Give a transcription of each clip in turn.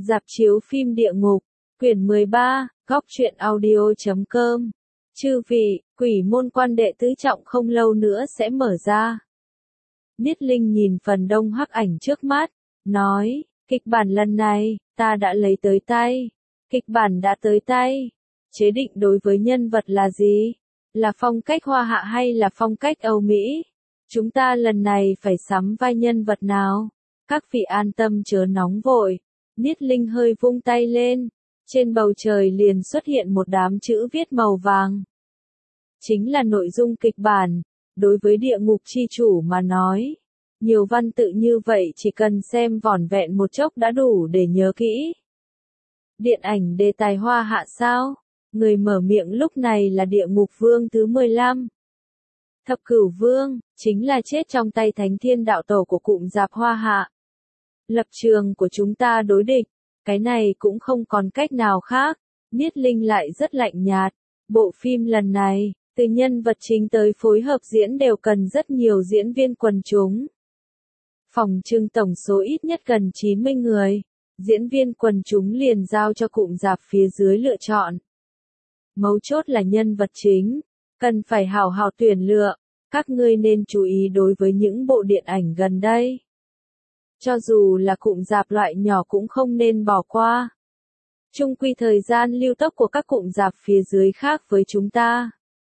Rạp chiếu phim địa ngục, quyển 13, góc truyện audio.com. Chư vị, quỷ môn quan đệ tứ trọng không lâu nữa sẽ mở ra. Niết Linh nhìn phần đông hắc ảnh trước mắt, nói, kịch bản lần này, ta đã lấy tới tay. Kịch bản đã tới tay. Chế định đối với nhân vật là gì? Là phong cách Hoa Hạ hay là phong cách Âu Mỹ? Chúng ta lần này phải sắm vai nhân vật nào? Các vị an tâm chớ nóng vội. Niết Linh hơi vung tay lên. Trên bầu trời liền xuất hiện một đám chữ viết màu vàng. Chính là nội dung kịch bản. Đối với địa ngục chi chủ mà nói. Nhiều văn tự như vậy chỉ cần xem vỏn vẹn một chốc đã đủ để nhớ kỹ. Điện ảnh đề tài Hoa Hạ sao? Người mở miệng lúc này là địa ngục vương thứ 15. Thập Cửu Vương, chính là chết trong tay Thánh Thiên Đạo Tổ của cụm rạp Hoa Hạ. Lập trường của chúng ta đối địch, cái này cũng không còn cách nào khác. Niết Linh lại rất lạnh nhạt. Bộ phim lần này, từ nhân vật chính tới phối hợp diễn đều cần rất nhiều diễn viên quần chúng. Phòng trưng tổng số ít nhất gần 90 người. Diễn viên quần chúng liền giao cho cụm rạp phía dưới lựa chọn. Mấu chốt là nhân vật chính, cần phải hào hào tuyển lựa. Các ngươi nên chú ý đối với những bộ điện ảnh gần đây. Cho dù là cụm rạp loại nhỏ cũng không nên bỏ qua. Chung quy thời gian lưu tốc của các cụm rạp phía dưới khác với chúng ta.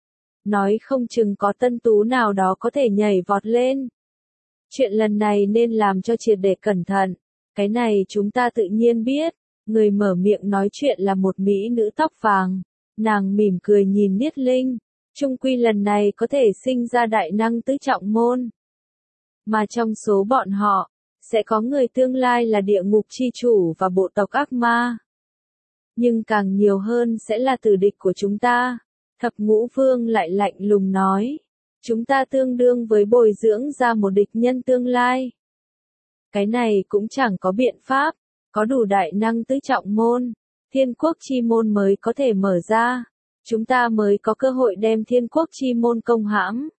Nói không chừng có tân tú nào đó có thể nhảy vọt lên. Chuyện lần này nên làm cho triệt để cẩn thận. Cái này chúng ta tự nhiên biết. Người mở miệng nói chuyện là một mỹ nữ tóc vàng. Nàng mỉm cười nhìn Niết Linh. Chung quy lần này có thể sinh ra đại năng tứ trọng môn. Mà trong số bọn họ, sẽ có người tương lai là địa ngục chi chủ và bộ tộc ác ma. Nhưng càng nhiều hơn sẽ là tử địch của chúng ta. Thập Ngũ Vương lại lạnh lùng nói. Chúng ta tương đương với bồi dưỡng ra một địch nhân tương lai. Cái này cũng chẳng có biện pháp. Có đủ đại năng tứ trọng môn. Thiên quốc chi môn mới có thể mở ra. Chúng ta mới có cơ hội đem thiên quốc chi môn công hãm.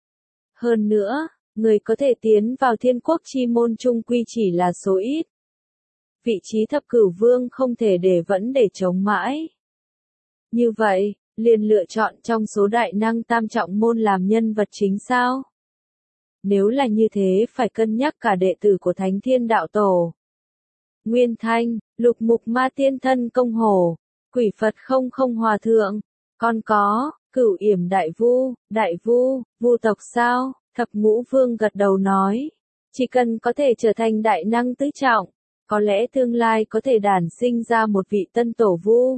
Hơn nữa, người có thể tiến vào thiên quốc chi môn chung quy chỉ là số ít. Vị trí Thập Cửu Vương không thể để vẫn để chống mãi. Như vậy, liền lựa chọn trong số đại năng tam trọng môn làm nhân vật chính sao? Nếu là như thế phải cân nhắc cả đệ tử của Thánh Thiên Đạo Tổ. Nguyên Thanh, Lục Mục Ma Tiên Thân Công Hồ, Quỷ Phật Không Không Hòa Thượng, còn có, Cửu Yểm Đại Vu, Vu tộc sao? Thập Ngũ Vương gật đầu nói, chỉ cần có thể trở thành đại năng tứ trọng, có lẽ tương lai có thể đản sinh ra một vị tân tổ vu.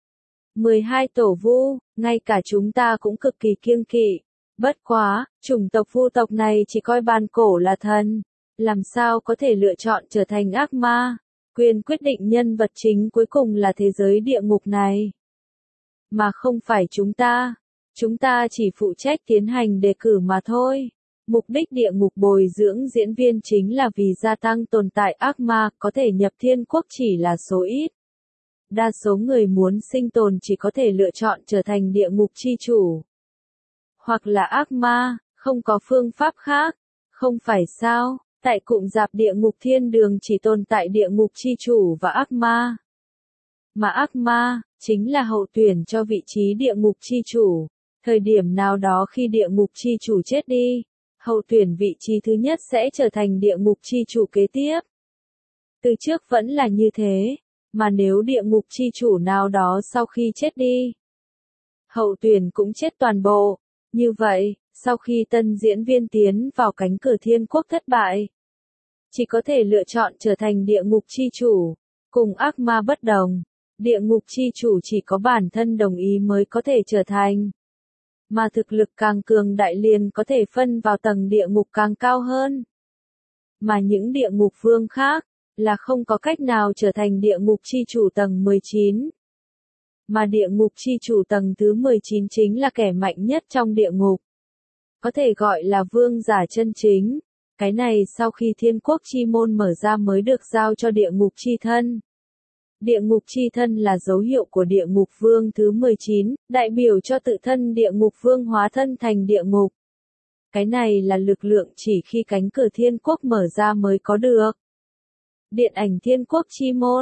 12 tổ vu, ngay cả chúng ta cũng cực kỳ kiêng kỵ. Bất quá, chủng tộc Vu tộc này chỉ coi bàn cổ là thần, làm sao có thể lựa chọn trở thành ác ma. Quyền quyết định nhân vật chính cuối cùng là thế giới địa ngục này. Mà không phải chúng ta. Chúng ta chỉ phụ trách tiến hành đề cử mà thôi. Mục đích địa ngục bồi dưỡng diễn viên chính là vì gia tăng tồn tại ác ma có thể nhập thiên quốc chỉ là số ít. Đa số người muốn sinh tồn chỉ có thể lựa chọn trở thành địa ngục chi chủ. Hoặc là ác ma, không có phương pháp khác. Không phải sao? Tại cụm rạp địa ngục thiên đường chỉ tồn tại địa ngục chi chủ và ác ma. Mà ác ma, chính là hậu tuyển cho vị trí địa ngục chi chủ. Thời điểm nào đó khi địa ngục chi chủ chết đi, hậu tuyển vị trí thứ nhất sẽ trở thành địa ngục chi chủ kế tiếp. Từ trước vẫn là như thế, mà nếu địa ngục chi chủ nào đó sau khi chết đi, hậu tuyển cũng chết toàn bộ. Như vậy, sau khi tân diễn viên tiến vào cánh cửa thiên quốc thất bại, chỉ có thể lựa chọn trở thành địa ngục chi chủ. Cùng ác ma bất đồng, địa ngục chi chủ chỉ có bản thân đồng ý mới có thể trở thành. Mà thực lực càng cường đại liền có thể phân vào tầng địa ngục càng cao hơn. Mà những địa ngục vương khác, là không có cách nào trở thành địa ngục chi chủ tầng 19. Mà địa ngục chi chủ tầng thứ 19 chính là kẻ mạnh nhất trong địa ngục. Có thể gọi là vương giả chân chính. Cái này sau khi thiên quốc chi môn mở ra mới được giao cho địa ngục chi thân. Địa ngục chi thân là dấu hiệu của địa ngục vương thứ 19, đại biểu cho tự thân địa ngục vương hóa thân thành địa ngục. Cái này là lực lượng chỉ khi cánh cửa thiên quốc mở ra mới có được. Điện ảnh thiên quốc chi môn,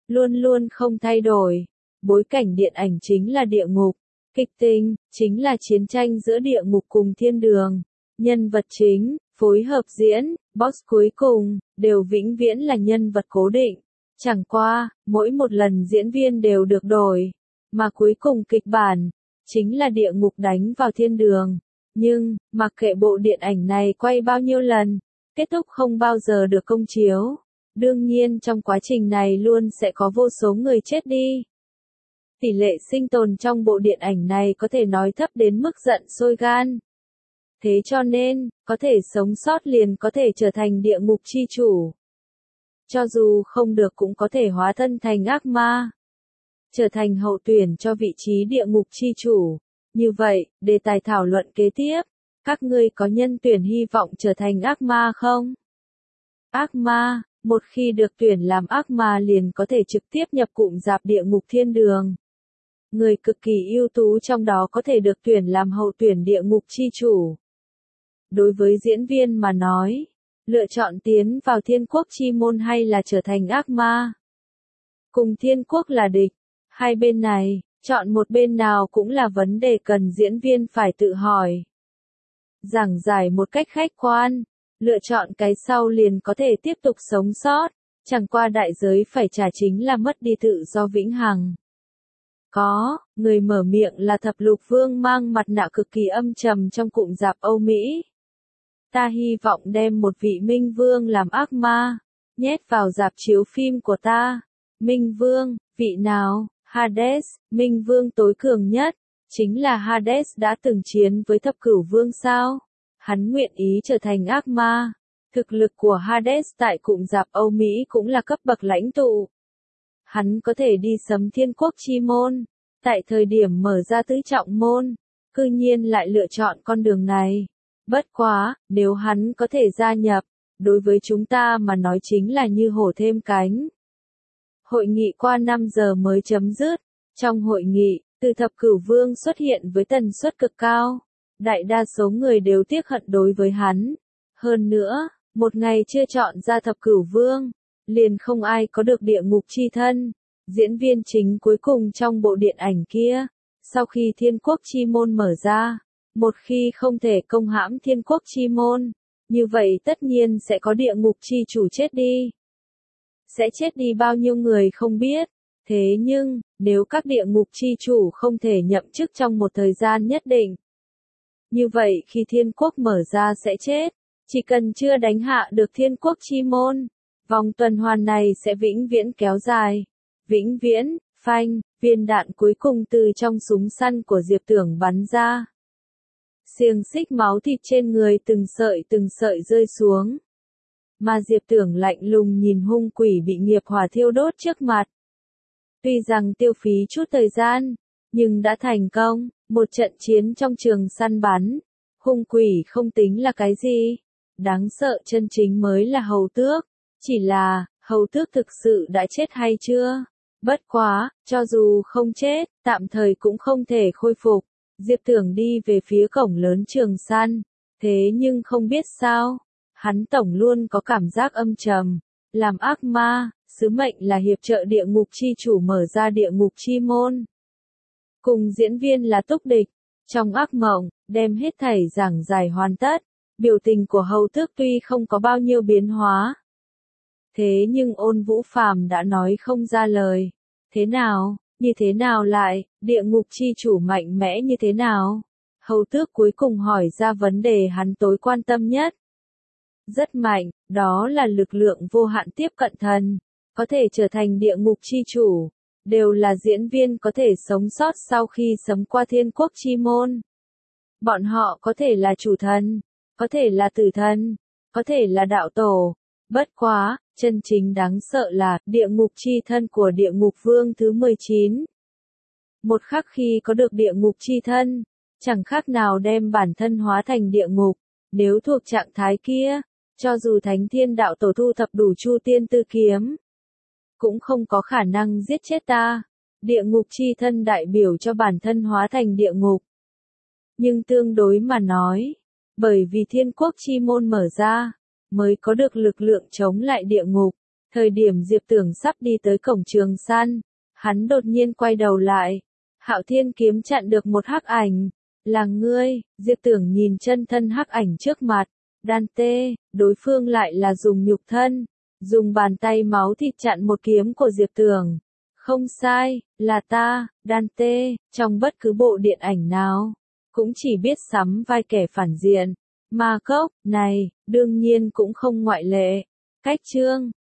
luôn luôn không thay đổi. Bối cảnh điện ảnh chính là địa ngục, kịch tính chính là chiến tranh giữa địa ngục cùng thiên đường. Nhân vật chính, phối hợp diễn, boss cuối cùng, đều vĩnh viễn là nhân vật cố định. Chẳng qua, mỗi một lần diễn viên đều được đổi, mà cuối cùng kịch bản, chính là địa ngục đánh vào thiên đường. Nhưng, mặc kệ bộ điện ảnh này quay bao nhiêu lần, kết thúc không bao giờ được công chiếu. Đương nhiên trong quá trình này luôn sẽ có vô số người chết đi. Tỷ lệ sinh tồn trong bộ điện ảnh này có thể nói thấp đến mức giận sôi gan. Thế cho nên, có thể sống sót liền có thể trở thành địa ngục chi chủ. Cho dù không được cũng có thể hóa thân thành ác ma. Trở thành hậu tuyển cho vị trí địa ngục chi chủ. Như vậy, đề tài thảo luận kế tiếp, các ngươi có nhân tuyển hy vọng trở thành ác ma không? Ác ma, một khi được tuyển làm ác ma liền có thể trực tiếp nhập cụm rạp địa ngục thiên đường. Người cực kỳ ưu tú trong đó có thể được tuyển làm hậu tuyển địa ngục chi chủ. Đối với diễn viên mà nói, lựa chọn tiến vào thiên quốc chi môn hay là trở thành ác ma? Cùng thiên quốc là địch, hai bên này, chọn một bên nào cũng là vấn đề cần diễn viên phải tự hỏi. Giảng giải một cách khách quan, lựa chọn cái sau liền có thể tiếp tục sống sót, chẳng qua đại giới phải trả chính là mất đi tự do vĩnh hằng. Có, người mở miệng là Thập Lục Vương mang mặt nạ cực kỳ âm trầm trong cụm rạp Âu Mỹ. Ta hy vọng đem một vị Minh Vương làm ác ma, nhét vào rạp chiếu phim của ta. Minh Vương, vị nào? Hades, Minh Vương tối cường nhất, chính là Hades đã từng chiến với Thập Cửu Vương sao? Hắn nguyện ý trở thành ác ma. Thực lực của Hades tại cụm rạp Âu Mỹ cũng là cấp bậc lãnh tụ. Hắn có thể đi sấm thiên quốc chi môn, tại thời điểm mở ra tứ trọng môn, cư nhiên lại lựa chọn con đường này. Bất quá, nếu hắn có thể gia nhập, đối với chúng ta mà nói chính là như hổ thêm cánh. Hội nghị qua 5 giờ mới chấm dứt. Trong hội nghị, từ Thập Cửu Vương xuất hiện với tần suất cực cao. Đại đa số người đều tiếc hận đối với hắn. Hơn nữa, một ngày chưa chọn ra Thập Cửu Vương, liền không ai có được địa ngục chi thân. Diễn viên chính cuối cùng trong bộ điện ảnh kia, sau khi thiên quốc chi môn mở ra, một khi không thể công hãm thiên quốc chi môn, như vậy tất nhiên sẽ có địa ngục chi chủ chết đi. Sẽ chết đi bao nhiêu người không biết. Thế nhưng, nếu các địa ngục chi chủ không thể nhậm chức trong một thời gian nhất định, như vậy khi thiên quốc mở ra sẽ chết. Chỉ cần chưa đánh hạ được thiên quốc chi môn, vòng tuần hoàn này sẽ vĩnh viễn kéo dài. Vĩnh viễn, phanh, viên đạn cuối cùng từ trong súng săn của Diệp Tưởng bắn ra. Xiềng xích máu thịt trên người từng sợi rơi xuống. Mà Diệp Tưởng lạnh lùng nhìn hung quỷ bị nghiệp hỏa thiêu đốt trước mặt. Tuy rằng tiêu phí chút thời gian, nhưng đã thành công, một trận chiến trong trường săn bắn. Hung quỷ không tính là cái gì. Đáng sợ chân chính mới là hầu tước. Chỉ là, hầu tước thực sự đã chết hay chưa? Bất quá, cho dù không chết, tạm thời cũng không thể khôi phục. Diệp Tưởng đi về phía cổng lớn trường săn. Thế nhưng không biết sao, hắn tổng luôn có cảm giác âm trầm. Làm ác ma, sứ mệnh là hiệp trợ địa ngục chi chủ mở ra địa ngục chi môn. Cùng diễn viên là túc địch. Trong ác mộng, đem hết thảy giảng giải hoàn tất. Biểu tình của hầu tước tuy không có bao nhiêu biến hóa. Thế nhưng Ôn Vũ Phàm đã nói không ra lời. Thế nào, như thế nào lại, địa ngục chi chủ mạnh mẽ như thế nào? Hầu tước cuối cùng hỏi ra vấn đề hắn tối quan tâm nhất. Rất mạnh, đó là lực lượng vô hạn tiếp cận thần, có thể trở thành địa ngục chi chủ, đều là diễn viên có thể sống sót sau khi sấm qua thiên quốc chi môn. Bọn họ có thể là chủ thần, có thể là tử thần, có thể là đạo tổ. Bất quá, chân chính đáng sợ là địa ngục chi thân của địa ngục vương thứ 19. Một khắc khi có được địa ngục chi thân, chẳng khác nào đem bản thân hóa thành địa ngục. Nếu thuộc trạng thái kia, cho dù Thánh Thiên Đạo Tổ thu thập đủ Chu Tiên Tư Kiếm, cũng không có khả năng giết chết ta. Địa ngục chi thân đại biểu cho bản thân hóa thành địa ngục. Nhưng tương đối mà nói, bởi vì thiên quốc chi môn mở ra, mới có được lực lượng chống lại địa ngục. Thời điểm Diệp Tưởng sắp đi tới cổng trường săn, hắn đột nhiên quay đầu lại. Hạo Thiên kiếm chặn được một hắc ảnh. Là ngươi, Diệp Tưởng nhìn chân thân hắc ảnh trước mặt. Đan tê, đối phương lại là dùng nhục thân, dùng bàn tay máu thịt chặn một kiếm của Diệp Tưởng. Không sai, là ta, Đan tê, trong bất cứ bộ điện ảnh nào, cũng chỉ biết sắm vai kẻ phản diện. Ma cốc, này, đương nhiên cũng không ngoại lệ. Cách chương